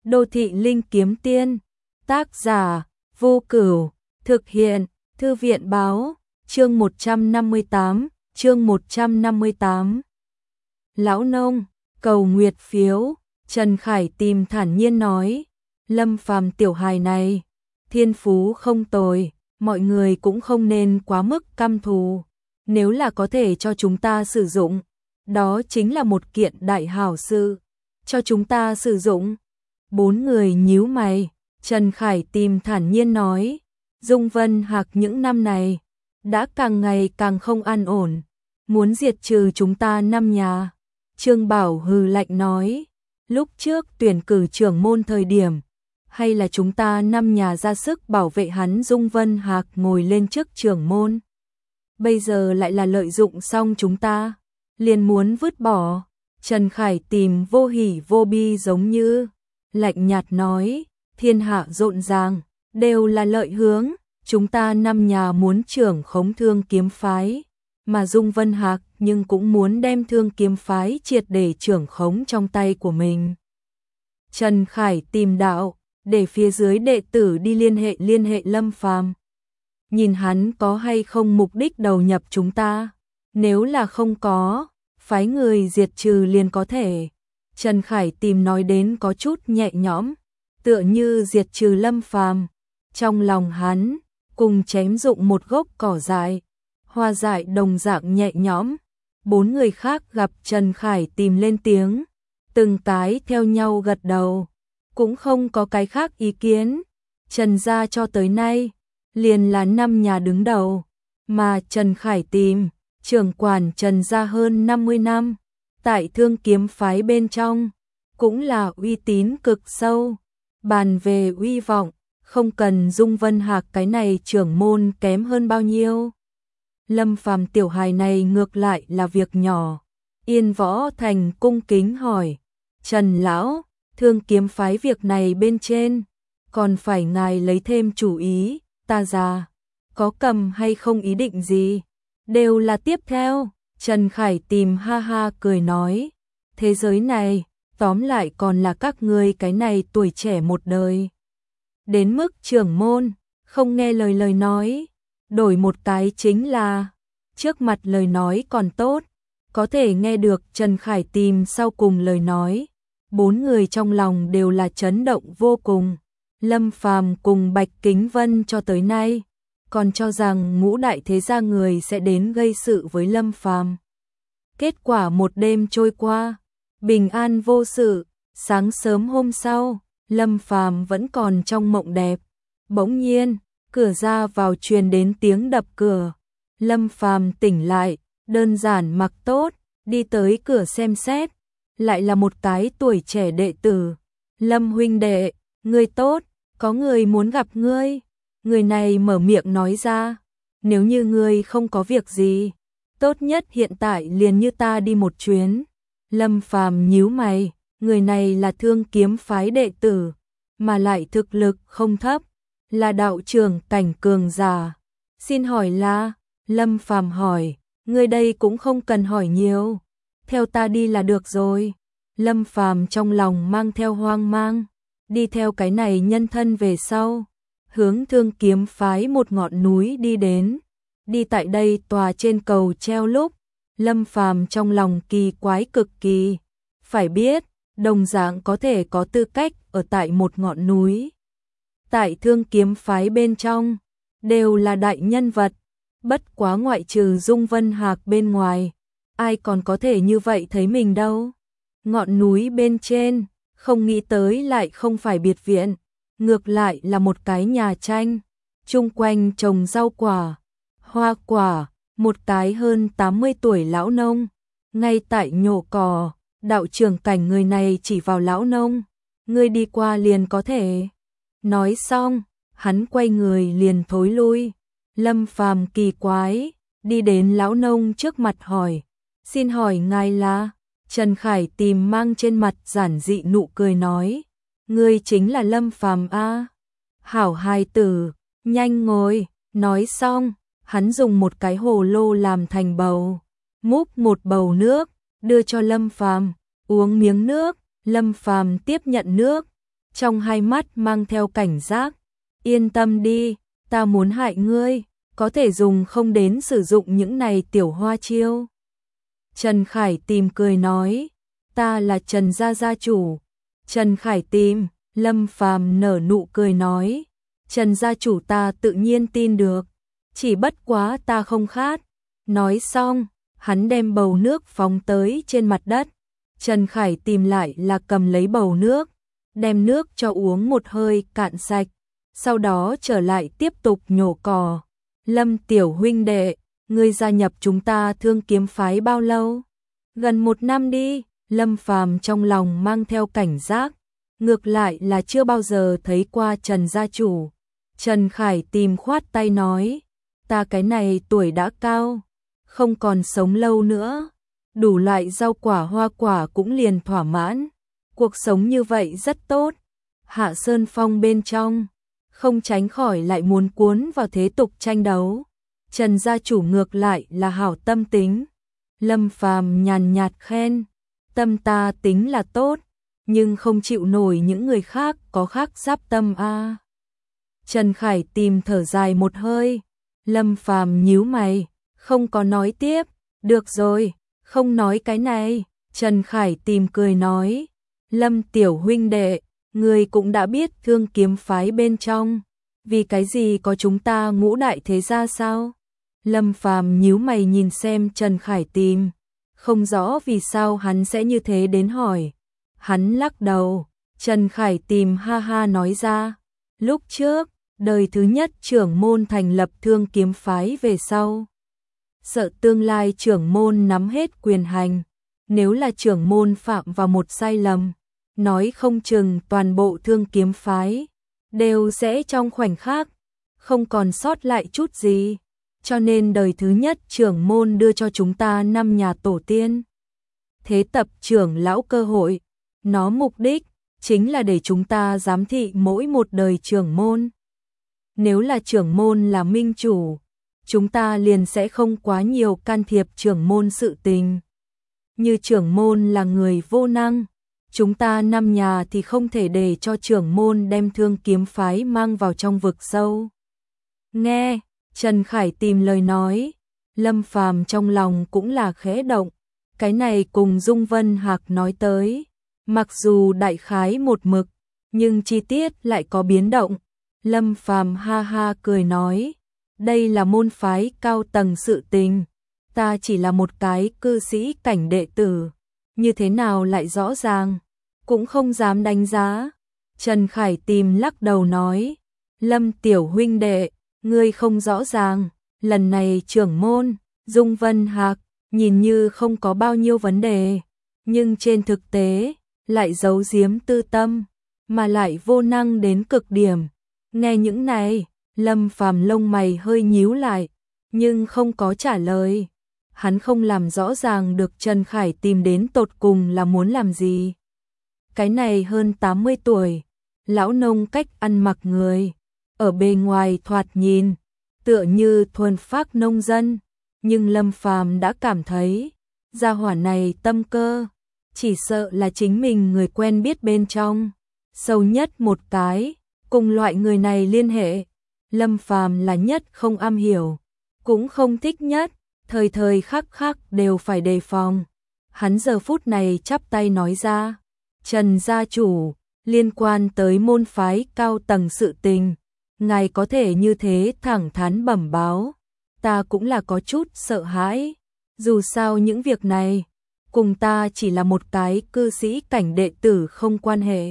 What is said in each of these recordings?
Đô thị linh kiếm tiên, tác giả, Vô Cửu, thực hiện, Thư viện báo, chương 158. Lão nông, cầu nguyệt phiếu, Trần Khải Tìm thản nhiên nói, Lâm Phàm tiểu hài này, thiên phú không tồi, mọi người cũng không nên quá mức căm thù, nếu là có thể cho chúng ta sử dụng, đó chính là một kiện đại hảo sự, cho chúng ta sử dụng. Bốn người nhíu mày, Trần Khải Tìm thản nhiên nói, Dung Vân Hạc những năm này, đã càng ngày càng không an ổn, muốn diệt trừ chúng ta 5 nhà. Trương Bảo hừ lạnh nói, lúc trước tuyển cử trưởng môn thời điểm, hay là chúng ta 5 nhà ra sức bảo vệ hắn Dung Vân Hạc ngồi lên chức trưởng môn. Bây giờ lại là lợi dụng xong chúng ta, liền muốn vứt bỏ. Trần Khải Tìm vô hỉ vô bi giống như, lạnh nhạt nói, thiên hạ rộn ràng, đều là lợi hướng, chúng ta 5 nhà muốn trưởng khống Thương Kiếm phái, mà Dung Vân Hạc nhưng cũng muốn đem Thương Kiếm phái triệt để trưởng khống trong tay của mình. Trần Khải Tìm đạo, để phía dưới đệ tử đi liên hệ Lâm Phàm. Nhìn hắn có hay không mục đích đầu nhập chúng ta, nếu là không có, phái người diệt trừ liền có thể. Trần Khải Tìm nói đến có chút nhẹ nhõm, tựa như diệt trừ Lâm Phàm. Trong lòng hắn, cùng chém dụng một gốc cỏ dại, hoa dại đồng dạng nhẹ nhõm. Bốn người khác gặp Trần Khải Tìm lên tiếng, từng cái theo nhau gật đầu, cũng không có cái khác ý kiến. Trần gia cho tới nay, liền là 5 nhà đứng đầu, mà Trần Khải Tìm, trưởng quản Trần gia hơn 50 năm, tại Thương Kiếm phái bên trong, cũng là uy tín cực sâu. Bàn về uy vọng, không cần Dung Vân Hạc cái này trưởng môn kém hơn bao nhiêu. Lâm Phàm tiểu hài này ngược lại là việc nhỏ. Yên Võ Thành cung kính hỏi, Trần lão, Thương Kiếm phái việc này bên trên, còn phải ngài lấy thêm chủ ý, ta già, có cầm hay không ý định gì, đều là tiếp theo. Trần Khải Tìm ha ha cười nói, thế giới này, tóm lại còn là các ngươi cái này tuổi trẻ một đời. Đến mức trưởng môn, không nghe lời nói, đổi một cái chính là, trước mặt lời nói còn tốt, có thể nghe được Trần Khải Tìm sau cùng lời nói. Bốn người trong lòng đều là chấn động vô cùng. Lâm Phàm cùng Bạch Kính Vân cho tới nay, còn cho rằng ngũ đại thế gia người sẽ đến gây sự với Lâm Phàm. Kết quả một đêm trôi qua, bình an vô sự. Sáng sớm hôm sau, Lâm Phàm vẫn còn trong mộng đẹp. Bỗng nhiên, cửa ra vào truyền đến tiếng đập cửa. Lâm Phàm tỉnh lại, đơn giản mặc tốt, đi tới cửa xem xét, lại là một cái tuổi trẻ đệ tử. Lâm huynh đệ, ngươi tốt, có người muốn gặp ngươi. Người này mở miệng nói ra, nếu như ngươi không có việc gì, tốt nhất hiện tại liền như ta đi một chuyến. Lâm Phàm nhíu mày, người này là Thương Kiếm phái đệ tử, mà lại thực lực không thấp, là đạo trưởng cảnh cường giả. Xin hỏi là, Lâm Phàm hỏi, ngươi đây cũng không cần hỏi nhiều, theo ta đi là được rồi. Lâm Phàm trong lòng mang theo hoang mang, đi theo cái này nhân thân về sau, hướng Thương Kiếm phái một ngọn núi đi đến. Đi tại đây tòa trên cầu treo lúc, Lâm Phàm trong lòng kỳ quái cực kỳ, phải biết, đồng dạng có thể có tư cách ở tại một ngọn núi. Tại Thương Kiếm phái bên trong, đều là đại nhân vật, bất quá ngoại trừ Dung Vân Hạc bên ngoài, ai còn có thể như vậy thấy mình đâu. Ngọn núi bên trên, không nghĩ tới lại không phải biệt viện, ngược lại là một cái nhà tranh, chung quanh trồng rau quả, hoa quả, một cái hơn 80 tuổi lão nông, ngay tại nhổ cỏ. Đạo trưởng cảnh người này chỉ vào lão nông, ngươi đi qua liền có thể. Nói xong, hắn quay người liền thối lui. Lâm Phàm kỳ quái, đi đến lão nông trước mặt hỏi, xin hỏi ngài là? Trần Khải Tìm mang trên mặt giản dị nụ cười nói, ngươi chính là Lâm Phàm a? Hảo hài tử, nhanh ngồi. Nói xong, hắn dùng một cái hồ lô làm thành bầu, múc một bầu nước, đưa cho Lâm Phàm, uống miếng nước. Lâm Phàm tiếp nhận nước, trong hai mắt mang theo cảnh giác. Yên tâm đi, ta muốn hại ngươi, có thể dùng không đến sử dụng những này tiểu hoa chiêu. Trần Khải Tìm cười nói, ta là Trần gia gia chủ. Trần Khải Tìm, Lâm Phàm nở nụ cười nói, Trần gia chủ ta tự nhiên tin được, chỉ bất quá ta không khát. Nói xong, hắn đem bầu nước phóng tới trên mặt đất. Trần Khải Tìm lại là cầm lấy bầu nước, đem nước cho uống một hơi cạn sạch, sau đó trở lại tiếp tục nhổ cỏ. Lâm tiểu huynh đệ, ngươi gia nhập chúng ta Thương Kiếm phái bao lâu? Gần 1 năm đi. Lâm Phàm trong lòng mang theo cảnh giác, ngược lại là chưa bao giờ thấy qua Trần gia chủ. Trần Khải Tìm khoát tay nói, ta cái này tuổi đã cao, không còn sống lâu nữa, đủ loại rau quả hoa quả cũng liền thỏa mãn, cuộc sống như vậy rất tốt. Hạ Sơn Phong bên trong, không tránh khỏi lại muốn cuốn vào thế tục tranh đấu. Trần gia chủ ngược lại là hảo tâm tính. Lâm Phàm nhàn nhạt khen, tâm ta tính là tốt, nhưng không chịu nổi những người khác có khác giáp tâm a. Trần Khải Tìm thở dài một hơi. Lâm Phàm nhíu mày, không có nói tiếp. Được rồi, không nói cái này. Trần Khải Tìm cười nói, Lâm tiểu huynh đệ, ngươi cũng đã biết Thương Kiếm phái bên trong, vì cái gì có chúng ta Ngũ đại thế gia sao? Lâm Phàm nhíu mày nhìn xem Trần Khải Tìm, không rõ vì sao hắn sẽ như thế đến hỏi. Hắn lắc đầu. Trần Khải Tìm ha ha nói ra, lúc trước, đời thứ nhất trưởng môn thành lập Thương Kiếm phái về sau, sợ tương lai trưởng môn nắm hết quyền hành, nếu là trưởng môn phạm vào một sai lầm, nói không chừng toàn bộ Thương Kiếm phái đều sẽ trong khoảnh khắc không còn sót lại chút gì. Cho nên đời thứ nhất trưởng môn đưa cho chúng ta 5 nhà tổ tiên thế tập trưởng lão cơ hội, nó mục đích chính là để chúng ta giám thị mỗi một đời trưởng môn. Nếu là trưởng môn là minh chủ, chúng ta liền sẽ không quá nhiều can thiệp trưởng môn sự tình. Như trưởng môn là người vô năng, chúng ta 5 nhà thì không thể để cho trưởng môn đem Thương Kiếm phái mang vào trong vực sâu. Nghe Trần Khải Tìm lời nói, Lâm Phàm trong lòng cũng là khẽ động. Cái này cùng Dung Vân Hạc nói tới, mặc dù đại khái một mực, nhưng chi tiết lại có biến động. Lâm Phàm ha ha cười nói, đây là môn phái cao tầng sự tình, ta chỉ là một cái cư sĩ cảnh đệ tử, như thế nào lại rõ ràng, cũng không dám đánh giá. Trần Khải Tìm lắc đầu nói, Lâm tiểu huynh đệ, ngươi không rõ ràng, lần này trưởng môn, Dung Vân Hạc, nhìn như không có bao nhiêu vấn đề, nhưng trên thực tế, lại giấu giếm tư tâm, mà lại vô năng đến cực điểm. Nghe những này, Lâm Phàm lông mày hơi nhíu lại, nhưng không có trả lời. Hắn không làm rõ ràng được Trần Khải Tìm đến tột cùng là muốn làm gì. Cái này hơn 80 tuổi, lão nông cách ăn mặc người, ở bề ngoài thoạt nhìn, tựa như thuần phác nông dân, nhưng Lâm Phàm đã cảm thấy, gia hỏa này tâm cơ, chỉ sợ là chính mình người quen biết bên trong, sâu nhất một cái, cùng loại người này liên hệ, Lâm Phàm là nhất không am hiểu, cũng không thích nhất, thời thời khắc khắc đều phải đề phòng. Hắn giờ phút này chắp tay nói ra, Trần gia chủ, liên quan tới môn phái cao tầng sự tình, ngài có thể như thế thẳng thắn bẩm báo, ta cũng là có chút sợ hãi, dù sao những việc này, cùng ta chỉ là một cái cư sĩ cảnh đệ tử không quan hệ.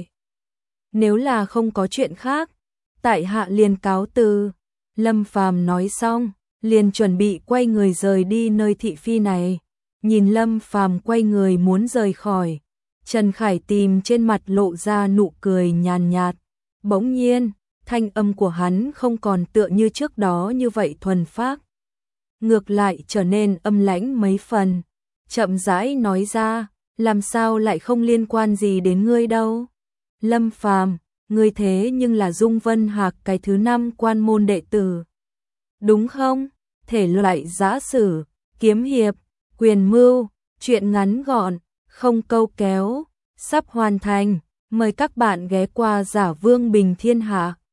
Nếu là không có chuyện khác, tại hạ liền cáo từ. Lâm Phàm nói xong, liền chuẩn bị quay người rời đi nơi thị phi này. Nhìn Lâm Phàm quay người muốn rời khỏi, Trần Khải Tìm trên mặt lộ ra nụ cười nhàn nhạt. Bỗng nhiên, thanh âm của hắn không còn tựa như trước đó như vậy thuần phác, ngược lại trở nên âm lãnh mấy phần, chậm rãi nói ra, làm sao lại không liên quan gì đến ngươi đâu. Lâm Phàm, ngươi thế nhưng là Dung Vân Hạc cái thứ 5 quan môn đệ tử, đúng không? Thể loại giã sử, kiếm hiệp, quyền mưu, truyện ngắn gọn, không câu kéo, sắp hoàn thành. Mời các bạn ghé qua Giả Vương Bình Thiên Hạ.